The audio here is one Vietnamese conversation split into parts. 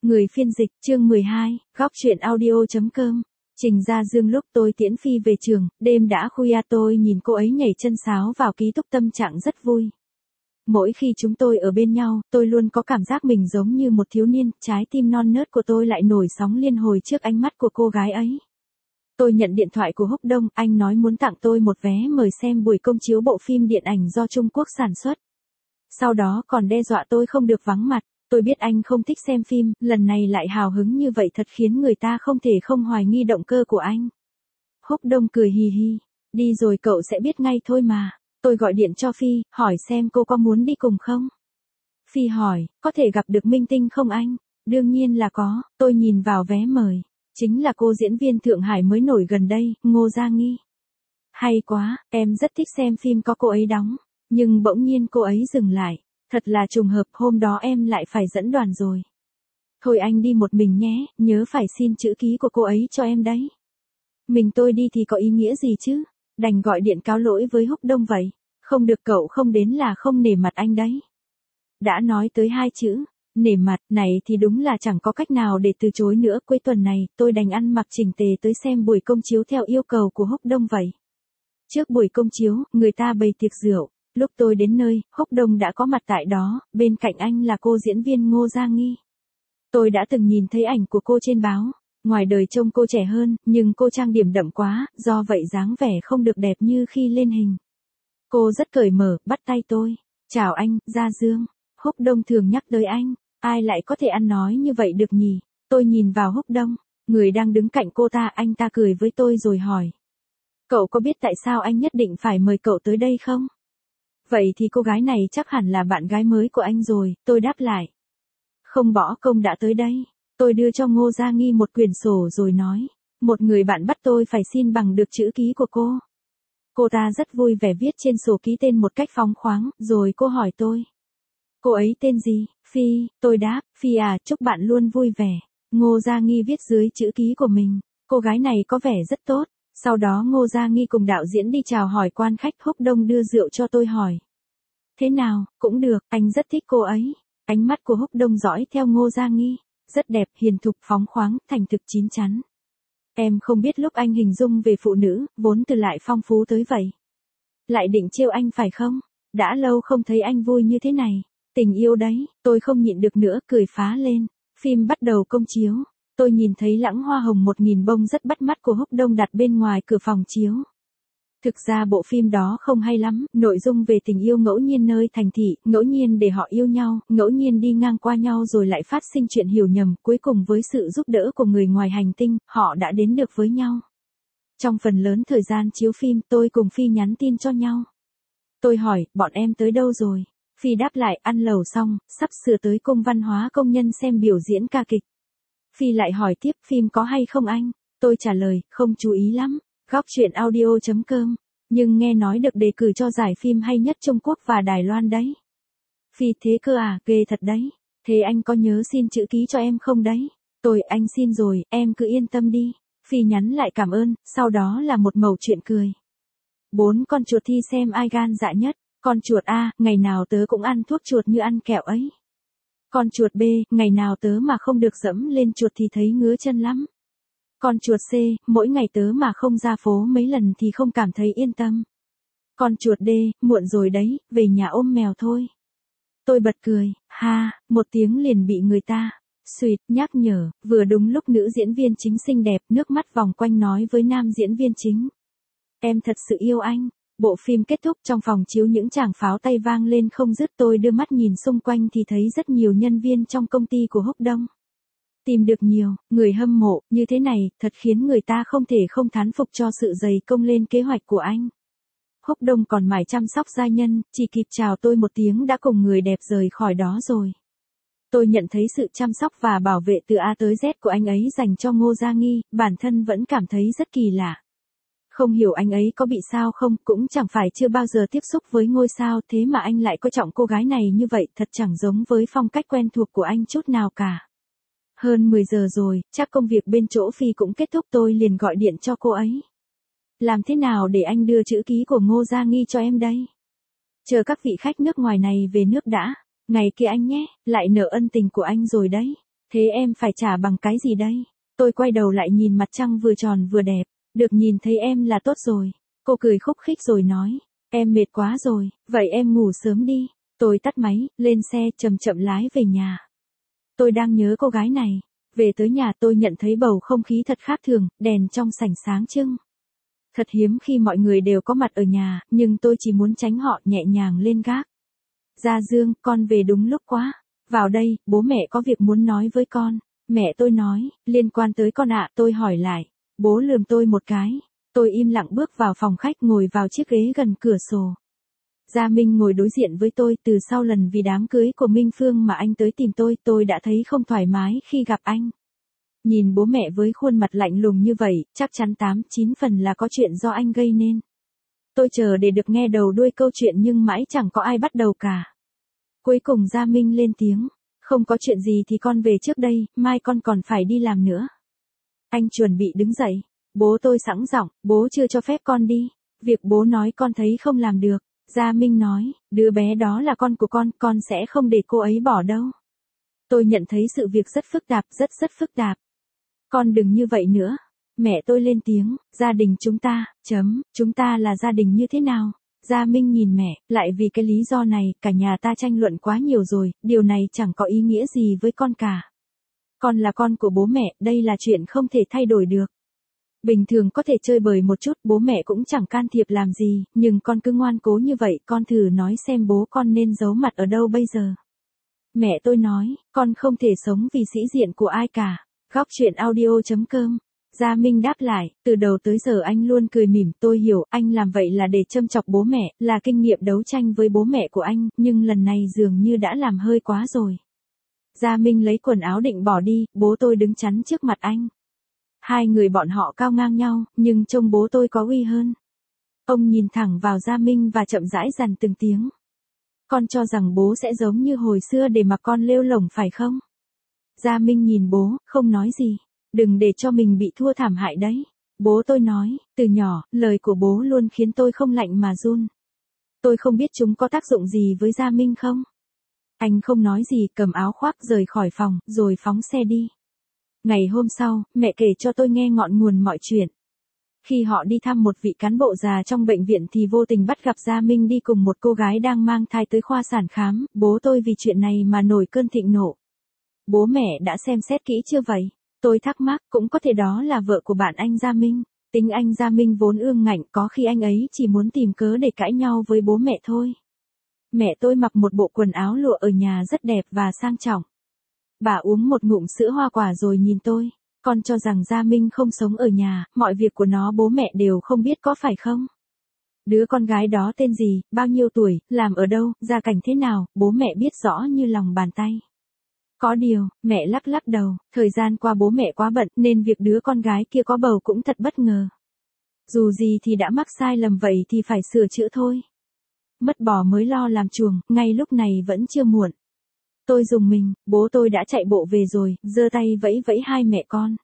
Người phiên dịch, chương 12, góc truyện audio.com. Trình Gia Dương lúc tôi tiễn Phi về trường, đêm đã khuya tôi nhìn cô ấy nhảy chân sáo vào ký túc tâm trạng rất vui. Mỗi khi chúng tôi ở bên nhau, tôi luôn có cảm giác mình giống như một thiếu niên, trái tim non nớt của tôi lại nổi sóng liên hồi trước ánh mắt của cô gái ấy. Tôi nhận điện thoại của Húc Đông, anh nói muốn tặng tôi một vé mời xem buổi công chiếu bộ phim điện ảnh do Trung Quốc sản xuất. Sau đó còn đe dọa tôi không được vắng mặt. Tôi biết anh không thích xem phim, lần này lại hào hứng như vậy thật khiến người ta không thể không hoài nghi động cơ của anh. Húc Đông cười hì hì, đi rồi cậu sẽ biết ngay thôi mà. Tôi gọi điện cho Phi, hỏi xem cô có muốn đi cùng không? Phi hỏi, có thể gặp được minh tinh không anh? Đương nhiên là có, tôi nhìn vào vé mời. Chính là cô diễn viên Thượng Hải mới nổi gần đây, Ngô Gia Nghi. Hay quá, em rất thích xem phim có cô ấy đóng. Nhưng bỗng nhiên cô ấy dừng lại. Thật là trùng hợp, hôm đó em lại phải dẫn đoàn rồi. Thôi anh đi một mình nhé, nhớ phải xin chữ ký của cô ấy cho em đấy. Mình tôi đi thì có ý nghĩa gì chứ? Đành gọi điện cáo lỗi với Húc Đông vậy. Không được, cậu không đến là không nể mặt anh đấy. Đã nói tới hai chữ, nể mặt này thì đúng là chẳng có cách nào để từ chối nữa. Cuối tuần này, tôi đành ăn mặc chỉnh tề tới xem buổi công chiếu theo yêu cầu của Húc Đông vậy. Trước buổi công chiếu, người ta bày tiệc rượu. Lúc tôi đến nơi, Húc Đông đã có mặt tại đó, bên cạnh anh là cô diễn viên Ngô Gia Nghi. Tôi đã từng nhìn thấy ảnh của cô trên báo, ngoài đời trông cô trẻ hơn, nhưng cô trang điểm đậm quá, do vậy dáng vẻ không được đẹp như khi lên hình. Cô rất cởi mở, bắt tay tôi. Chào anh, Gia Dương. Húc Đông thường nhắc tới anh, ai lại có thể ăn nói như vậy được nhỉ? Tôi nhìn vào Húc Đông, người đang đứng cạnh cô ta, anh ta cười với tôi rồi hỏi. Cậu có biết tại sao anh nhất định phải mời cậu tới đây không? Vậy thì cô gái này chắc hẳn là bạn gái mới của anh rồi, tôi đáp lại. Không bỏ công đã tới đây. Tôi đưa cho Ngô Gia Nghi một quyển sổ rồi nói. Một người bạn bắt tôi phải xin bằng được chữ ký của cô. Cô ta rất vui vẻ viết trên sổ ký tên một cách phóng khoáng, rồi cô hỏi tôi. Cô ấy tên gì? Phi, tôi đáp, Phi à, chúc bạn luôn vui vẻ. Ngô Gia Nghi viết dưới chữ ký của mình. Cô gái này có vẻ rất tốt. Sau đó Ngô Gia Nghi cùng đạo diễn đi chào hỏi quan khách. Húc Đông đưa rượu cho tôi hỏi. Thế nào, cũng được, anh rất thích cô ấy. Ánh mắt của Húc Đông dõi theo Ngô Gia Nghi. Rất đẹp, hiền thục, phóng khoáng, thành thực, chín chắn. Em không biết lúc anh hình dung về phụ nữ, vốn từ lại phong phú tới vậy. Lại định trêu anh phải không? Đã lâu không thấy anh vui như thế này. Tình yêu đấy, tôi không nhịn được nữa, cười phá lên. Phim bắt đầu công chiếu. Tôi nhìn thấy lãng hoa hồng 1000 bông rất bắt mắt của Húc Đông đặt bên ngoài cửa phòng chiếu. Thực ra bộ phim đó không hay lắm, nội dung về tình yêu ngẫu nhiên nơi thành thị, ngẫu nhiên để họ yêu nhau, ngẫu nhiên đi ngang qua nhau rồi lại phát sinh chuyện hiểu nhầm, cuối cùng với sự giúp đỡ của người ngoài hành tinh, họ đã đến được với nhau. Trong phần lớn thời gian chiếu phim, tôi cùng Phi nhắn tin cho nhau. Tôi hỏi, bọn em tới đâu rồi? Phi đáp lại, ăn lẩu xong, sắp sửa tới Cung Văn hóa Công nhân xem biểu diễn ca kịch. Phi lại hỏi tiếp, phim có hay không anh? Tôi trả lời, không chú ý lắm. Góc truyện audio.com. Nhưng nghe nói được đề cử cho giải phim hay nhất Trung Quốc và Đài Loan đấy. Phi, thế cơ à, ghê thật đấy. Thế anh có nhớ xin chữ ký cho em không đấy? Tôi, anh xin rồi, em cứ yên tâm đi. Phi nhắn lại cảm ơn, sau đó là một mẩu chuyện cười. 4 con chuột thi xem ai gan dạ nhất. Con chuột A, ngày nào tớ cũng ăn thuốc chuột như ăn kẹo ấy. Con chuột B, ngày nào tớ mà không được dẫm lên chuột thì thấy ngứa chân lắm. Con chuột C, mỗi ngày tớ mà không ra phố mấy lần thì không cảm thấy yên tâm. Con chuột D, muộn rồi đấy, về nhà ôm mèo thôi. Tôi bật cười, ha, một tiếng liền bị người ta, suýt, nhắc nhở, vừa đúng lúc nữ diễn viên chính xinh đẹp, nước mắt vòng quanh nói với nam diễn viên chính. Em thật sự yêu anh. Bộ phim kết thúc, trong phòng chiếu những tràng pháo tay vang lên không dứt. Tôi đưa mắt nhìn xung quanh thì thấy rất nhiều nhân viên trong công ty của Húc Đông. Tìm được nhiều người hâm mộ như thế này, thật khiến người ta không thể không thán phục cho sự dày công lên kế hoạch của anh. Húc Đông còn mải chăm sóc gia nhân, chỉ kịp chào tôi một tiếng đã cùng người đẹp rời khỏi đó rồi. Tôi nhận thấy sự chăm sóc và bảo vệ từ A tới Z của anh ấy dành cho Ngô Gia Nghi, bản thân vẫn cảm thấy rất kỳ lạ. Không hiểu anh ấy có bị sao không, cũng chẳng phải chưa bao giờ tiếp xúc với ngôi sao, thế mà anh lại coi trọng cô gái này như vậy, thật chẳng giống với phong cách quen thuộc của anh chút nào cả. Hơn 10 giờ rồi, chắc công việc bên chỗ Phi cũng kết thúc, tôi liền gọi điện cho cô ấy. Làm thế nào để anh đưa chữ ký của Ngô Gia Nghi cho em đây? Chờ các vị khách nước ngoài này về nước đã, ngày kia anh nhé, lại nợ ân tình của anh rồi đấy. Thế em phải trả bằng cái gì đây? Tôi quay đầu lại nhìn mặt trăng vừa tròn vừa đẹp. Được nhìn thấy em là tốt rồi. Cô cười khúc khích rồi nói. Em mệt quá rồi, vậy em ngủ sớm đi. Tôi tắt máy, lên xe chậm chậm lái về nhà. Tôi đang nhớ cô gái này. Về tới nhà tôi nhận thấy bầu không khí thật khác thường, đèn trong sảnh sáng trưng. Thật hiếm khi mọi người đều có mặt ở nhà, nhưng tôi chỉ muốn tránh họ nhẹ nhàng lên gác. Gia Dương, con về đúng lúc quá. Vào đây, bố mẹ có việc muốn nói với con. Mẹ tôi nói, liên quan tới con ạ, tôi hỏi lại. Bố lườm tôi một cái. Tôi im lặng bước vào phòng khách ngồi vào chiếc ghế gần cửa sổ. Gia Minh ngồi đối diện với tôi từ sau lần vì đám cưới của Minh Phương mà anh tới tìm tôi đã thấy không thoải mái khi gặp anh. Nhìn bố mẹ với khuôn mặt lạnh lùng như vậy, chắc chắn 8-9 phần là có chuyện do anh gây nên. Tôi chờ để được nghe đầu đuôi câu chuyện nhưng mãi chẳng có ai bắt đầu cả. Cuối cùng Gia Minh lên tiếng. Không có chuyện gì thì con về trước đây, mai con còn phải đi làm nữa. Anh chuẩn bị đứng dậy. Bố tôi sẵn giọng, bố chưa cho phép con đi. Việc bố nói con thấy không làm được. Gia Minh nói, đứa bé đó là con của con sẽ không để cô ấy bỏ đâu. Tôi nhận thấy sự việc rất phức tạp, rất phức tạp. Con đừng như vậy nữa. Mẹ tôi lên tiếng, gia đình chúng ta là gia đình như thế nào? Gia Minh nhìn mẹ, lại vì cái lý do này, cả nhà ta tranh luận quá nhiều rồi, điều này chẳng có ý nghĩa gì với con cả. Con là con của bố mẹ, đây là chuyện không thể thay đổi được. Bình thường có thể chơi bời một chút, bố mẹ cũng chẳng can thiệp làm gì, nhưng con cứ ngoan cố như vậy, con thử nói xem bố con nên giấu mặt ở đâu bây giờ. Mẹ tôi nói, con không thể sống vì sĩ diện của ai cả. Góc chuyện audio.com. Gia Minh đáp lại, từ đầu tới giờ anh luôn cười mỉm, tôi hiểu, anh làm vậy là để châm chọc bố mẹ, là kinh nghiệm đấu tranh với bố mẹ của anh, nhưng lần này dường như đã làm hơi quá rồi. Gia Minh lấy quần áo định bỏ đi, bố tôi đứng chắn trước mặt anh. Hai người bọn họ cao ngang nhau, nhưng trông bố tôi có uy hơn. Ông nhìn thẳng vào Gia Minh và chậm rãi dằn từng tiếng. Con cho rằng bố sẽ giống như hồi xưa để mà con lêu lổng phải không? Gia Minh nhìn bố, không nói gì. Đừng để cho mình bị thua thảm hại đấy. Bố tôi nói, từ nhỏ, lời của bố luôn khiến tôi không lạnh mà run. Tôi không biết chúng có tác dụng gì với Gia Minh không? Anh không nói gì, cầm áo khoác rời khỏi phòng, rồi phóng xe đi. Ngày hôm sau, mẹ kể cho tôi nghe ngọn nguồn mọi chuyện. Khi họ đi thăm một vị cán bộ già trong bệnh viện thì vô tình bắt gặp Gia Minh đi cùng một cô gái đang mang thai tới khoa sản khám, bố tôi vì chuyện này mà nổi cơn thịnh nộ. Bố mẹ đã xem xét kỹ chưa vậy? Tôi thắc mắc, cũng có thể đó là vợ của bạn anh Gia Minh. Tính anh Gia Minh vốn ương ngạnh, có khi anh ấy chỉ muốn tìm cớ để cãi nhau với bố mẹ thôi. Mẹ tôi mặc một bộ quần áo lụa ở nhà rất đẹp và sang trọng. Bà uống một ngụm sữa hoa quả rồi nhìn tôi. Con cho rằng Gia Minh không sống ở nhà, mọi việc của nó bố mẹ đều không biết có phải không? Đứa con gái đó tên gì, bao nhiêu tuổi, làm ở đâu, gia cảnh thế nào, bố mẹ biết rõ như lòng bàn tay. Có điều, mẹ lắc lắc đầu, thời gian qua bố mẹ quá bận nên việc đứa con gái kia có bầu cũng thật bất ngờ. Dù gì thì đã mắc sai lầm vậy thì phải sửa chữa thôi. Mất bò mới lo làm chuồng, ngay lúc này vẫn chưa muộn. Tôi rùng mình, bố tôi đã chạy bộ về rồi, giơ tay vẫy vẫy hai mẹ con.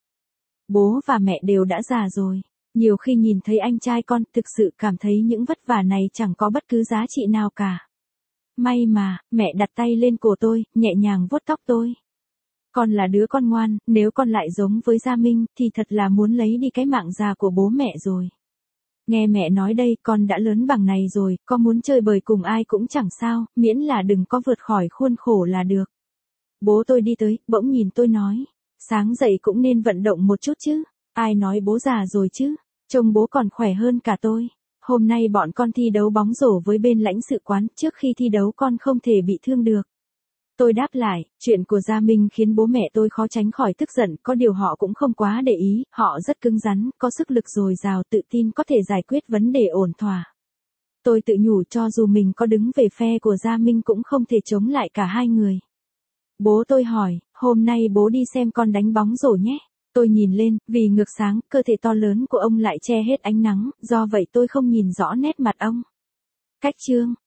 Bố và mẹ đều đã già rồi. Nhiều khi nhìn thấy anh trai con, thực sự cảm thấy những vất vả này chẳng có bất cứ giá trị nào cả. May mà, mẹ đặt tay lên cổ tôi, nhẹ nhàng vuốt tóc tôi. Con là đứa con ngoan, nếu con lại giống với Gia Minh, thì thật là muốn lấy đi cái mạng già của bố mẹ rồi. Nghe mẹ nói đây, con đã lớn bằng này rồi, con muốn chơi bời cùng ai cũng chẳng sao, miễn là đừng có vượt khỏi khuôn khổ là được. Bố tôi đi tới, bỗng nhìn tôi nói, sáng dậy cũng nên vận động một chút chứ, ai nói bố già rồi chứ, trông bố còn khỏe hơn cả tôi. Hôm nay bọn con thi đấu bóng rổ với bên lãnh sự quán, trước khi thi đấu con không thể bị thương được. Tôi đáp lại, chuyện của Gia Minh khiến bố mẹ tôi khó tránh khỏi tức giận, có điều họ cũng không quá để ý, họ rất cứng rắn, có sức lực dồi dào, tự tin có thể giải quyết vấn đề ổn thỏa. Tôi tự nhủ cho dù mình có đứng về phe của Gia Minh cũng không thể chống lại cả hai người. Bố tôi hỏi, hôm nay bố đi xem con đánh bóng rổ nhé. Tôi nhìn lên, vì ngược sáng, cơ thể to lớn của ông lại che hết ánh nắng, do vậy tôi không nhìn rõ nét mặt ông. Cách chương